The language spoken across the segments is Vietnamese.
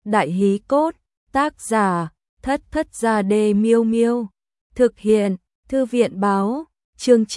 Đại hí cốt, tác giả, Thất Thất Gia Đê Miêu Miêu. Thực hiện, Thư viện báo, chương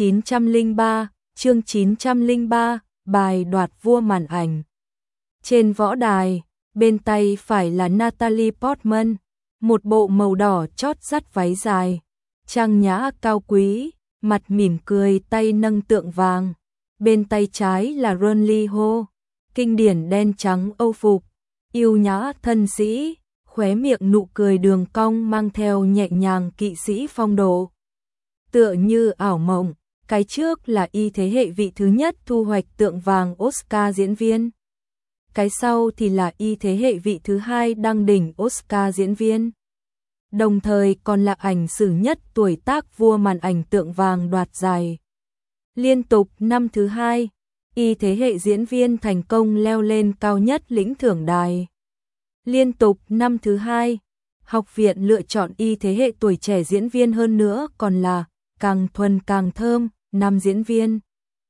903, bài đoạt vua màn ảnh. Trên võ đài, bên tay phải là Natalie Portman, một bộ màu đỏ chót dắt váy dài, trang nhã cao quý, mặt mỉm cười tay nâng tượng vàng. Bên tay trái là Ronnie Ho, kinh điển đen trắng Âu phục, yêu nhã thân sĩ, khóe miệng nụ cười đường cong mang theo nhẹ nhàng kỵ sĩ phong độ. Tựa như ảo mộng, cái trước là y thế hệ vị thứ nhất thu hoạch tượng vàng Oscar diễn viên. Cái sau thì là y thế hệ vị thứ hai đăng đỉnh Oscar diễn viên. Đồng thời còn là ảnh sử nhất tuổi tác vua màn ảnh tượng vàng đoạt giải. Liên tục năm thứ hai, y thế hệ diễn viên thành công leo lên cao nhất lĩnh thưởng đài. Liên tục năm thứ hai, học viện lựa chọn y thế hệ tuổi trẻ diễn viên hơn nữa còn là càng thuần càng thơm, nam diễn viên.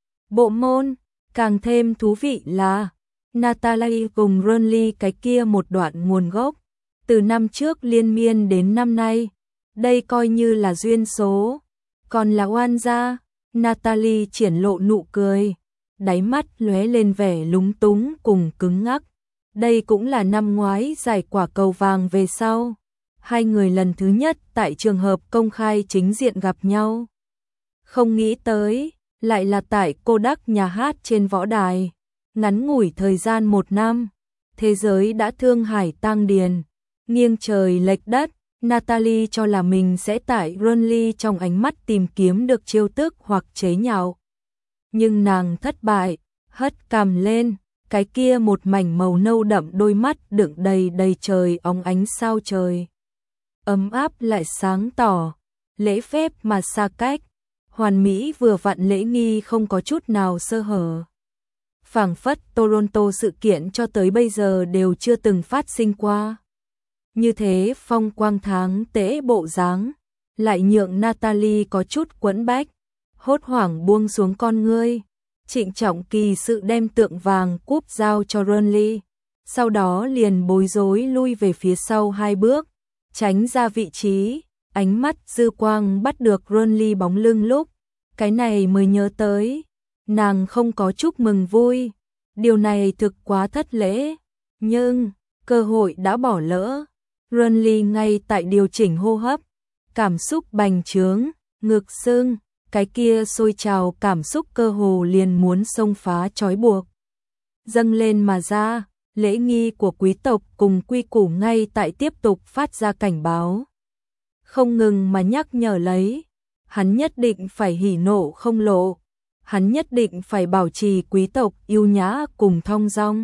Bộ môn, càng thêm thú vị là Natalie cùng Ronnie cái kia một đoạn nguồn gốc. Từ năm trước liên miên đến năm nay, đây coi như là duyên số. Còn là oan gia, Natalie triển lộ nụ cười, đáy mắt lóe lên vẻ lúng túng cùng cứng ngắc. Đây cũng là năm ngoái giải quả cầu vàng về sau. Hai người lần thứ nhất tại trường hợp công khai chính diện gặp nhau. Không nghĩ tới, lại là tại Kodak nhà hát trên võ đài. Ngắn ngủi thời gian 1 năm, thế giới đã thương hải tang điền, nghiêng trời lệch đất. Natalie cho là mình sẽ tại Ronnie trong ánh mắt tìm kiếm được chiêu tức hoặc chế nhạo. Nhưng nàng thất bại, hất cằm lên, cái kia một mảnh màu nâu đậm đôi mắt đựng đầy trời óng ánh sao trời. Ấm áp lại sáng tỏ, lễ phép mà xa cách, hoàn mỹ vừa vặn lễ nghi không có chút nào sơ hở. Phảng phất Toronto sự kiện cho tới bây giờ đều chưa từng phát sinh qua. Như thế phong quang tháng tễ bộ dáng, lại nhượng Natalie có chút quẫn bách, hốt hoảng buông xuống con ngươi, trịnh trọng kỳ sự đem tượng vàng cúp giao cho Ronnie, sau đó liền bối rối lui về phía sau 2 bước, tránh ra vị trí, ánh mắt dư quang bắt được Ronnie bóng lưng lúc, cái này mới nhớ tới, nàng không có chúc mừng vui, điều này thực quá thất lễ, nhưng cơ hội đã bỏ lỡ. Ronnie ngay tại điều chỉnh hô hấp, cảm xúc bành trướng, ngực sưng, cái kia sôi trào cảm xúc cơ hồ liền muốn xông phá trói buộc. Dâng lên mà ra, lễ nghi của quý tộc cùng quy củ ngay tại tiếp tục phát ra cảnh báo. Không ngừng mà nhắc nhở lấy, hắn nhất định phải hỉ nộ không lộ, hắn nhất định phải bảo trì quý tộc yêu nhã cùng thong dong.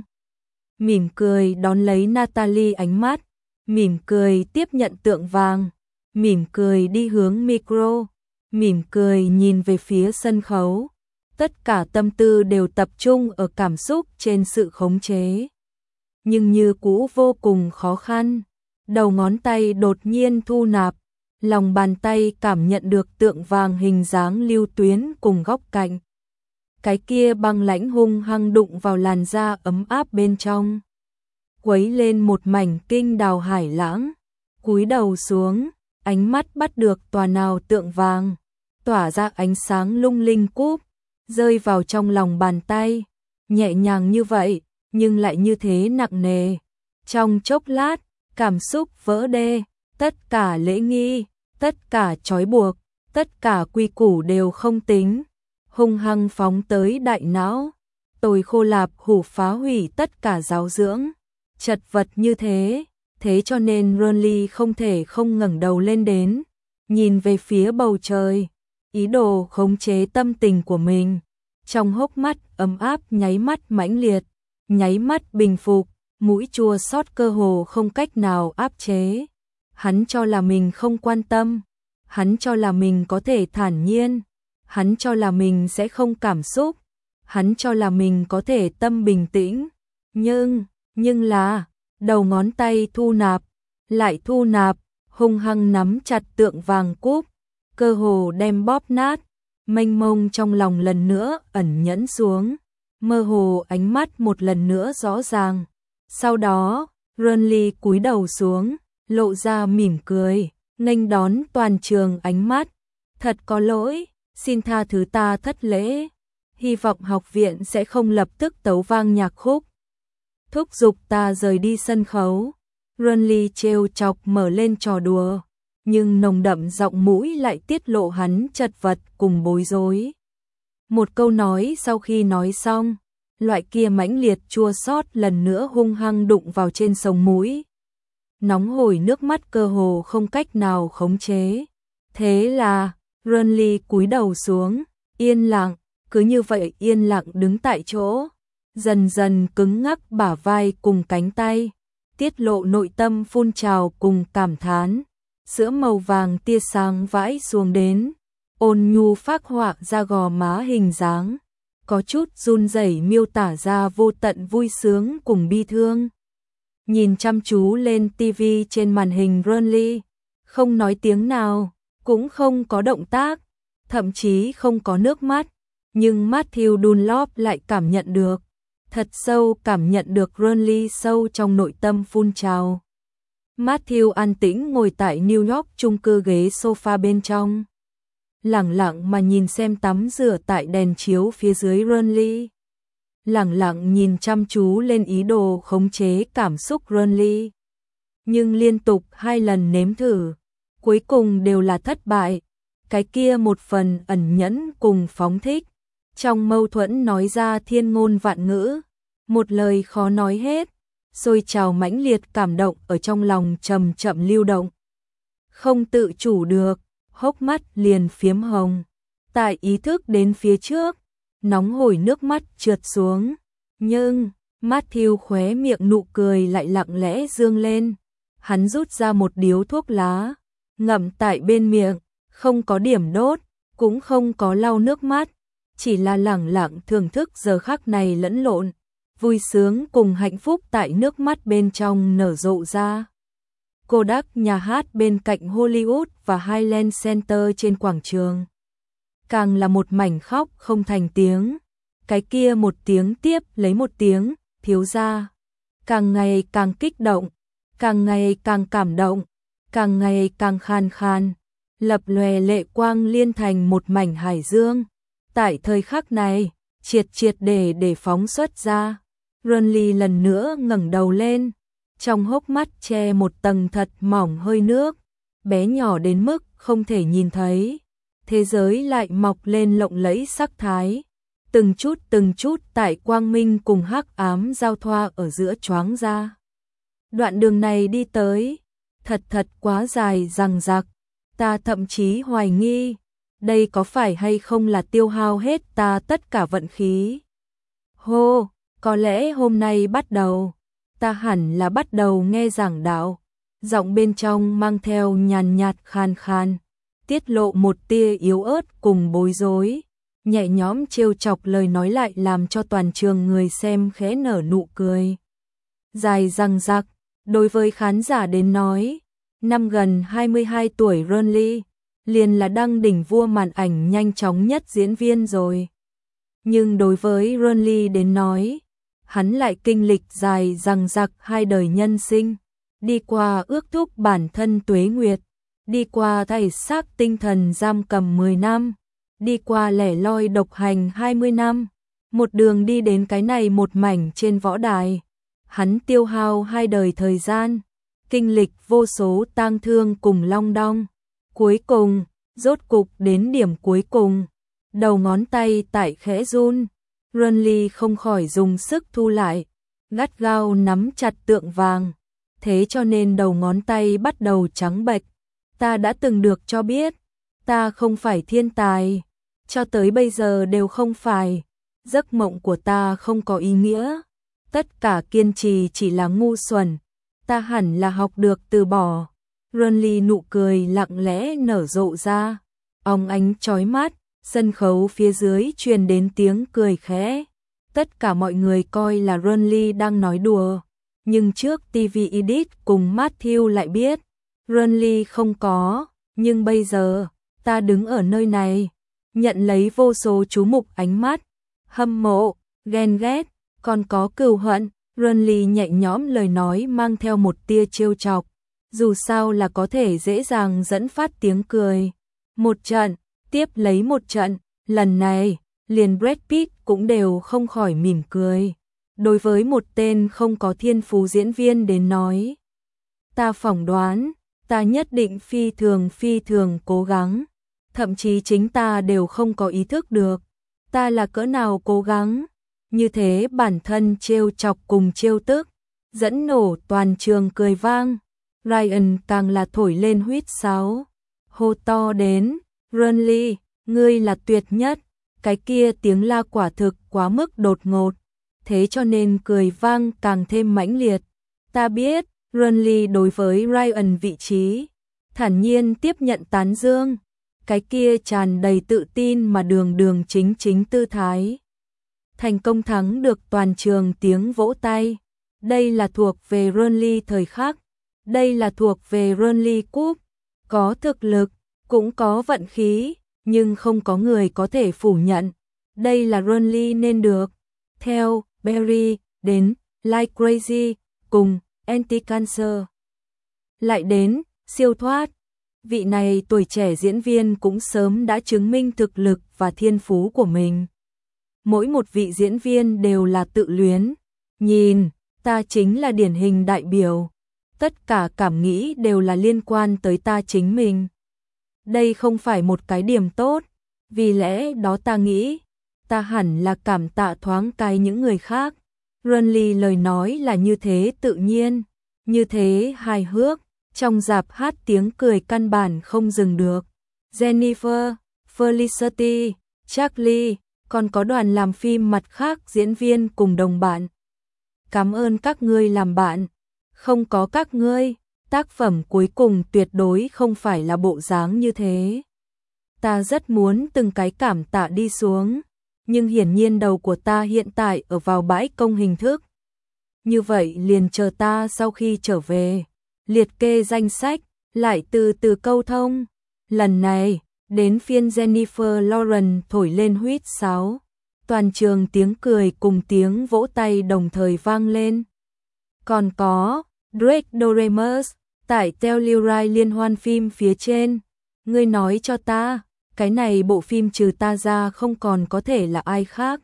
Mỉm cười đón lấy Natalie ánh mắt, mỉm cười tiếp nhận tượng vàng, mỉm cười đi hướng micro, mỉm cười nhìn về phía sân khấu. Tất cả tâm tư đều tập trung ở cảm xúc trên sự khống chế. Nhưng như cũ vô cùng khó khăn, đầu ngón tay đột nhiên thu nạp, lòng bàn tay cảm nhận được tượng vàng hình dáng lưu tuyến cùng góc cạnh. Cái kia băng lãnh hung hăng đụng vào làn da ấm áp bên trong. Quấy lên một mảnh kinh đào hải lãng, cúi đầu xuống, ánh mắt bắt được tòa nào tượng vàng, tỏa ra ánh sáng lung linh cúp, rơi vào trong lòng bàn tay, nhẹ nhàng như vậy, nhưng lại như thế nặng nề. Trong chốc lát, cảm xúc vỡ đê, tất cả lễ nghi, tất cả trói buộc, tất cả quy củ đều không tính, hung hăng phóng tới đại não, tồi khô lạp hủ phá hủy tất cả giáo dưỡng. Chật vật như thế, thế cho nên Ronnie không thể không ngẩng đầu lên đến, nhìn về phía bầu trời, ý đồ khống chế tâm tình của mình. Trong hốc mắt ấm áp nháy mắt mãnh liệt, nháy mắt bình phục, mũi chua xót cơ hồ không cách nào áp chế. Hắn cho là mình không quan tâm, hắn cho là mình có thể thản nhiên, hắn cho là mình sẽ không cảm xúc, hắn cho là mình có thể tâm bình tĩnh, nhưng là, đầu ngón tay thu nạp, lại thu nạp, hung hăng nắm chặt tượng vàng cúp, cơ hồ đem bóp nát, mênh mông trong lòng lần nữa ẩn nhẫn xuống, mơ hồ ánh mắt một lần nữa rõ ràng. Sau đó, Renly cúi đầu xuống, lộ ra mỉm cười, nghênh đón toàn trường ánh mắt. Thật có lỗi, xin tha thứ ta thất lễ. Hy vọng học viện sẽ không lập tức tấu vang nhạc khúc thúc giục ta rời đi sân khấu. Renly trêu chọc mở lên trò đùa, nhưng nồng đậm giọng mũi lại tiết lộ hắn chật vật cùng bối rối. Một câu nói sau khi nói xong, loại kia mãnh liệt chua xót lần nữa hung hăng đụng vào trên sống mũi. Nóng hổi nước mắt cơ hồ không cách nào khống chế. Thế là, Renly cúi đầu xuống, yên lặng, cứ như vậy yên lặng đứng tại chỗ, dần dần cứng ngắc bả vai cùng cánh tay, tiết lộ nội tâm phun trào cùng cảm thán. Sữa màu vàng tia sáng vãi xuống đến, ôn nhu phác họa ra gò má hình dáng, có chút run rẩy miêu tả ra vô tận vui sướng cùng bi thương. Nhìn chăm chú lên tivi trên màn hình, Renly không nói tiếng nào, cũng không có động tác, thậm chí không có nước mắt, nhưng Matthew Dunlop lại cảm nhận được, thật sâu cảm nhận được Renly sâu trong nội tâm phun trào. Matthew an tĩnh ngồi tại New York chung cư ghế sofa bên trong, lẳng lặng mà nhìn xem tắm rửa tại đèn chiếu phía dưới Renly. Lẳng lặng nhìn chăm chú lên ý đồ khống chế cảm xúc Renly. Nhưng liên tục 2 lần nếm thử, cuối cùng đều là thất bại. Cái kia một phần ẩn nhẫn cùng phóng thích, trong mâu thuẫn nói ra thiên ngôn vạn ngữ, một lời khó nói hết, sôi trào mãnh liệt cảm động ở trong lòng chậm chậm lưu động. Không tự chủ được, hốc mắt liền phiếm hồng. Tại ý thức đến phía trước, nóng hổi nước mắt trượt xuống, nhưng Matthew khóe miệng nụ cười lại lặng lẽ dương lên. Hắn rút ra một điếu thuốc lá, ngậm tại bên miệng, không có điểm đốt, cũng không có lau nước mắt, chỉ là lẳng lặng thưởng thức giờ khắc này lẫn lộn, vui sướng cùng hạnh phúc tại nước mắt bên trong nở rộ ra. Kodak nhà hát bên cạnh Hollywood và Highland Center trên quảng trường, càng là một mảnh khóc không thành tiếng. Cái kia một tiếng tiếp lấy một tiếng, thiếu gia càng ngày càng kích động, càng ngày càng cảm động, càng ngày càng khan khan, lập lòe lệ quang liên thành một mảnh hải dương. Tại thời khắc này, triệt triệt để phóng xuất ra. Renly lần nữa ngẩng đầu lên, trong hốc mắt che một tầng thật mỏng hơi nước, bé nhỏ đến mức không thể nhìn thấy. Thế giới lại mọc lên lộng lẫy sắc thái, từng chút tại quang minh cùng hắc ám giao thoa ở giữa choáng ra. Đoạn đường này đi tới, thật quá dài dằng dặc, ta thậm chí hoài nghi, đây có phải hay không là tiêu hao hết ta tất cả vận khí. Hô, có lẽ hôm nay bắt đầu, ta hẳn là bắt đầu nghe giảng đạo, giọng bên trong mang theo nhàn nhạt khan khan, tiết lộ một tia yếu ớt cùng bối rối, nhẹ nhõm trêu chọc lời nói lại làm cho toàn trường người xem khẽ nở nụ cười. Dài dằng dặc, đối với khán giả đến nói, năm gần 22 tuổi Renly liền là đăng đỉnh vua màn ảnh nhanh chóng nhất diễn viên rồi. Nhưng đối với Renly đến nói, hắn lại kinh lịch dài dằng dặc 2 đời nhân sinh, đi qua ước thúc bản thân tuế nguyệt, đi qua thể xác tinh thần giam cầm 10 năm, đi qua lẻ loi độc hành 20 năm, một đường đi đến cái này một mảnh trên võ đài. Hắn tiêu hao 2 đời thời gian, kinh lịch vô số tang thương cùng long đong. Cuối cùng, rốt cục đến điểm cuối cùng, đầu ngón tay tại khẽ run, Renly không khỏi dùng sức thu lại, gắt gao nắm chặt tượng vàng, thế cho nên đầu ngón tay bắt đầu trắng bệch. Ta đã từng được cho biết, ta không phải thiên tài, cho tới bây giờ đều không phải, giấc mộng của ta không có ý nghĩa, tất cả kiên trì chỉ là ngu xuẩn, ta hẳn là học được từ bỏ. Renly nụ cười lặng lẽ nở rộ ra, óng ánh chói mắt, sân khấu phía dưới truyền đến tiếng cười khẽ. Tất cả mọi người coi là Renly đang nói đùa, nhưng trước TV Edit cùng Matthew lại biết, Renly không có, nhưng bây giờ, ta đứng ở nơi này, nhận lấy vô số chú mục ánh mắt, hâm mộ, ghen ghét, còn có cừu hận, Renly nhẹ nhõm lời nói mang theo một tia trêu chọc, dù sao là có thể dễ dàng dẫn phát tiếng cười. Một trận, tiếp lấy một trận, lần này, liền Brad Pitt cũng đều không khỏi mỉm cười. Đối với một tên không có thiên phú diễn viên đến nói, ta phỏng đoán, ta nhất định phi thường cố gắng, thậm chí chính ta đều không có ý thức được, ta là cỡ nào cố gắng. Như thế bản thân trêu chọc cùng trêu tức, dẫn nổ toàn trường cười vang. Ryan càng là thổi lên huýt sáo, hô to đến, Renly, ngươi là tuyệt nhất. Cái kia tiếng la quả thực quá mức đột ngột, thế cho nên cười vang càng thêm mãnh liệt. Ta biết, Renly đối với Ryan vị trí, thản nhiên tiếp nhận tán dương, cái kia tràn đầy tự tin mà đường đường chính tư thái. Thành công thắng được toàn trường tiếng vỗ tay. Đây là thuộc về Renly thời khắc, đây là thuộc về Renly Cup, có thực lực, cũng có vận khí, nhưng không có người có thể phủ nhận. Đây là Renly nên được. Theo Barry đến Like Crazy cùng Anti-Cancer, lại đến siêu thoát. Vị này tuổi trẻ diễn viên cũng sớm đã chứng minh thực lực và thiên phú của mình. Mỗi một vị diễn viên đều là tự luyến. Nhìn, ta chính là điển hình đại biểu. Tất cả cảm nghĩ đều là liên quan tới ta chính mình. Đây không phải một cái điểm tốt, vì lẽ đó ta nghĩ, ta hẳn là cảm tạ thoáng cái những người khác. Renly lời nói là như thế tự nhiên, như thế hài hước, trong dạp hát tiếng cười căn bản không dừng được. Jennifer, Felicity, Charlie, còn có đoàn làm phim mặt khác diễn viên cùng đồng bạn. Cảm ơn các ngươi làm bạn, không có các ngươi, tác phẩm cuối cùng tuyệt đối không phải là bộ dáng như thế. Ta rất muốn từng cái cảm tạ đi xuống, nhưng hiển nhiên đầu của ta hiện tại ở vào bãi công hình thức. Như vậy liền chờ ta sau khi trở về, liệt kê danh sách, lại từ từ câu thông. Lần này, đến phiên Jennifer Lawrence thổi lên huýt sáo. Toàn trường tiếng cười cùng tiếng vỗ tay đồng thời vang lên. Còn có Drake Doremus tại Telluride liên hoan phim phía trên. Ngươi nói cho ta, cái này bộ phim trừ ta ra không còn có thể là ai khác.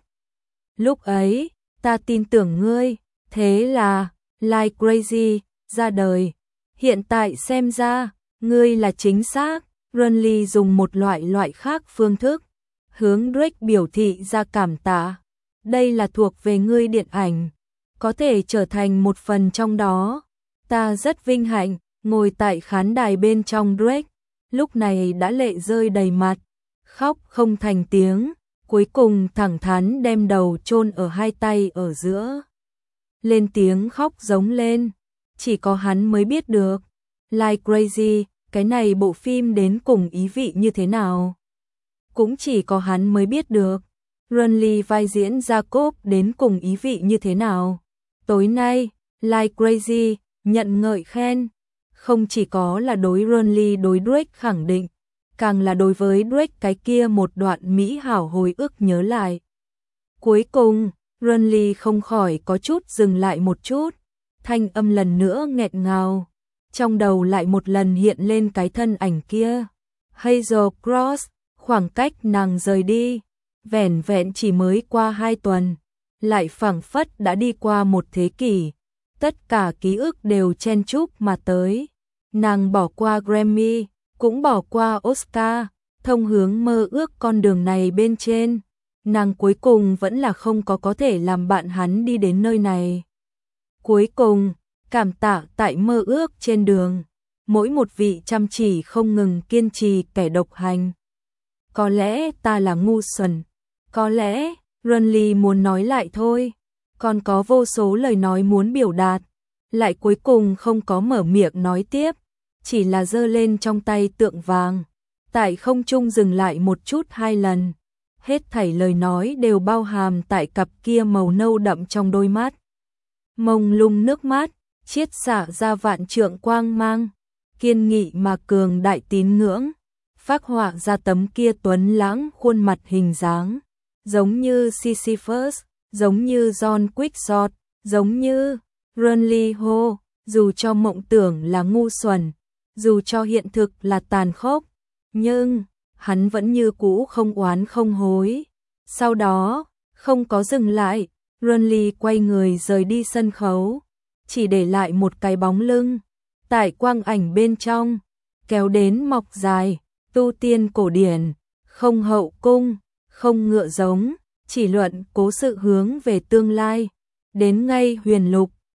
Lúc ấy, ta tin tưởng ngươi, thế là Like Crazy ra đời. Hiện tại xem ra, ngươi là chính xác. Renly dùng một loại khác phương thức, hướng Drake biểu thị ra cảm tạ. Đây là thuộc về ngươi điện ảnh, có thể trở thành một phần trong đó. Ta rất vinh hạnh, ngồi tại khán đài bên trong. Drake lúc này đã lệ rơi đầy mặt, khóc không thành tiếng, cuối cùng thẳng thắn đem đầu chôn ở hai tay ở giữa. Lên tiếng khóc giống lên, chỉ có hắn mới biết được. Like Crazy, cái này bộ phim đến cùng ý vị như thế nào? Cũng chỉ có hắn mới biết được. Renly vai diễn Jacob đến cùng ý vị như thế nào? Tối nay, Like Crazy nhận ngợi khen, không chỉ có là đối Renly đối Drake khẳng định, càng là đối với Drake cái kia một đoạn mỹ hảo hồi ức nhớ lại. Cuối cùng, Renly không khỏi có chút dừng lại một chút, thanh âm lần nữa nghẹn ngào. Trong đầu lại một lần hiện lên cái thân ảnh kia. Hazel Cross, khoảng cách nàng rời đi, vẻn vẹn chỉ mới qua 2 tuần, lại phảng phất đã đi qua một thế kỷ. Tất cả ký ức đều chen chúc mà tới. Nàng bỏ qua Grammy, cũng bỏ qua Oscar, thông hướng mơ ước con đường này bên trên. Nàng cuối cùng vẫn là không có thể làm bạn hắn đi đến nơi này. Cuối cùng, cảm tạ tại mơ ước trên đường, mỗi một vị chăm chỉ không ngừng kiên trì kẻ độc hành. Có lẽ ta là ngu xuẩn, có lẽ Renly muốn nói lại thôi, còn có vô số lời nói muốn biểu đạt, lại cuối cùng không có mở miệng nói tiếp, chỉ là giơ lên trong tay tượng vàng, tại không trung dừng lại một chút 2 lần. Hết thảy lời nói đều bao hàm tại cặp kia màu nâu đậm trong đôi mắt. Mông lung nước mắt, chiết xạ ra vạn trượng quang mang, kiên nghị mà cường đại tín ngưỡng, phác họa ra tấm kia tuấn lãng khuôn mặt hình dáng, giống như Sisyphus, giống như John Quixote, Giống như Renly Ho, dù cho mộng tưởng là ngu xuẩn, dù cho hiện thực là tàn khốc, nhưng hắn vẫn như cũ không oán không hối. Sau đó, không có dừng lại, Renly quay người rời đi sân khấu, chỉ để lại một cái bóng lưng. Tại quang ảnh bên trong, kéo đến mọc dài, tu tiên cổ điển, không hậu cung, không ngựa giống, chỉ luận cố sự hướng về tương lai. Đến ngay huyền lục,